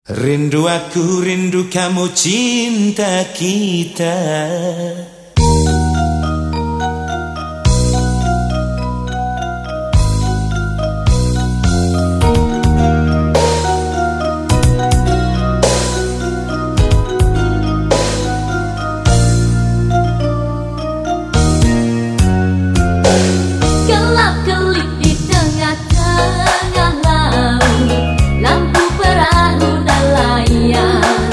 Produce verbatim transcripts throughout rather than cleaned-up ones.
Rindu aku, rindu kamu, cinta kita. Gelap-gelip di tengah-tengah laut, lampu perahu nelayan.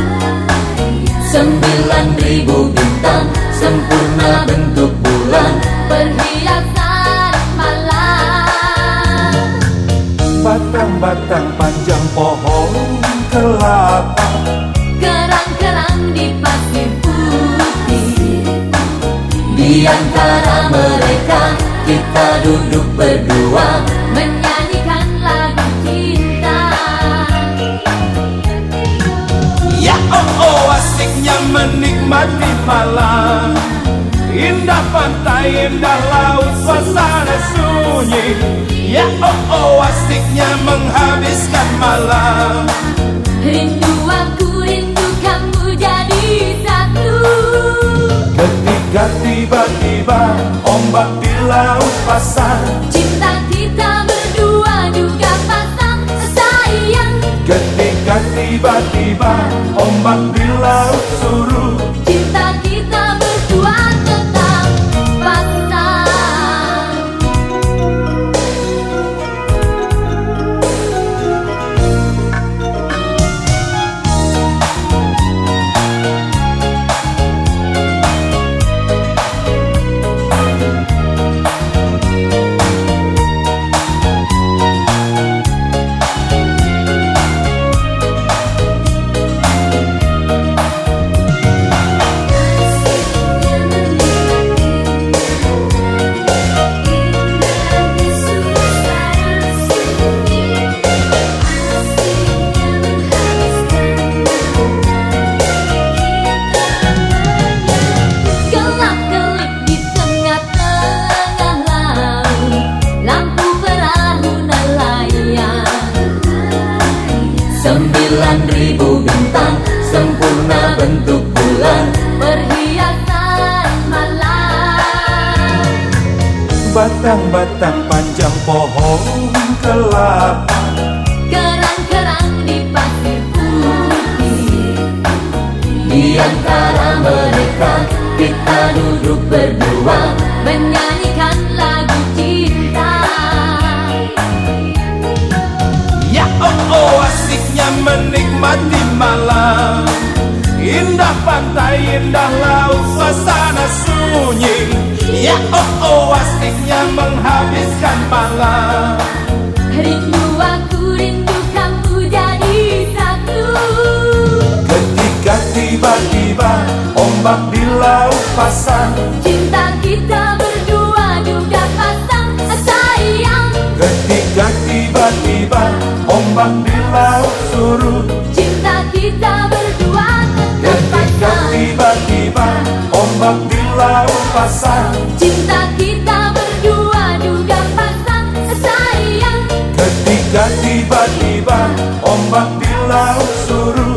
Sembilan ribu bintang, sempurna bentuk bulan, perhiasan malam. Batang-batang panjang pohon kelapa, Kerang-kerang di pasir putih. Di antara mereka kita duduk berdua, menyanyikan lagu cinta. ya oh oh asiknya menikmati malam. Indah pantai, indah laut, suasana sunyi. Ya oh oh asiknya menghabiskan malam. Rindu aku, rindu kamu jadi satu. Ketika tiba-tiba ombak di laut pasang, Cinta kita berdua juga pasang sayang. ketika tiba-tiba ombak di laut surut, Cinta kita berdua tetap pasang. Gelap-gelip di tengah-tengah laut, lampu perahu nelayan. sembilan ribu bintang, sempurna bentuk bulan, Perhiasan malam. batang-batang panjang pohon kelapa, Kerang-kerang di pasir putih. di antara mereka Kita duduk berdua, menyanyikan lagu cinta. ya oh oh asiknya menikmati malam. Indah pantai, indah laut, suasana sunyi. Ya oh oh asiknya menghabiskan malam. Rindu aku, rindu kamu jadi satu. Ketika tiba-tiba ombak di laut pasang, Cinta kita berdua juga pasang sayang. ketika tiba-tiba ombak di laut surut, Cinta kita berdua tetap ketika pasang. tiba-tiba ombak di laut pasang, Cinta kita berdua juga pasang sayang. ketika tiba-tiba ombak di laut surut,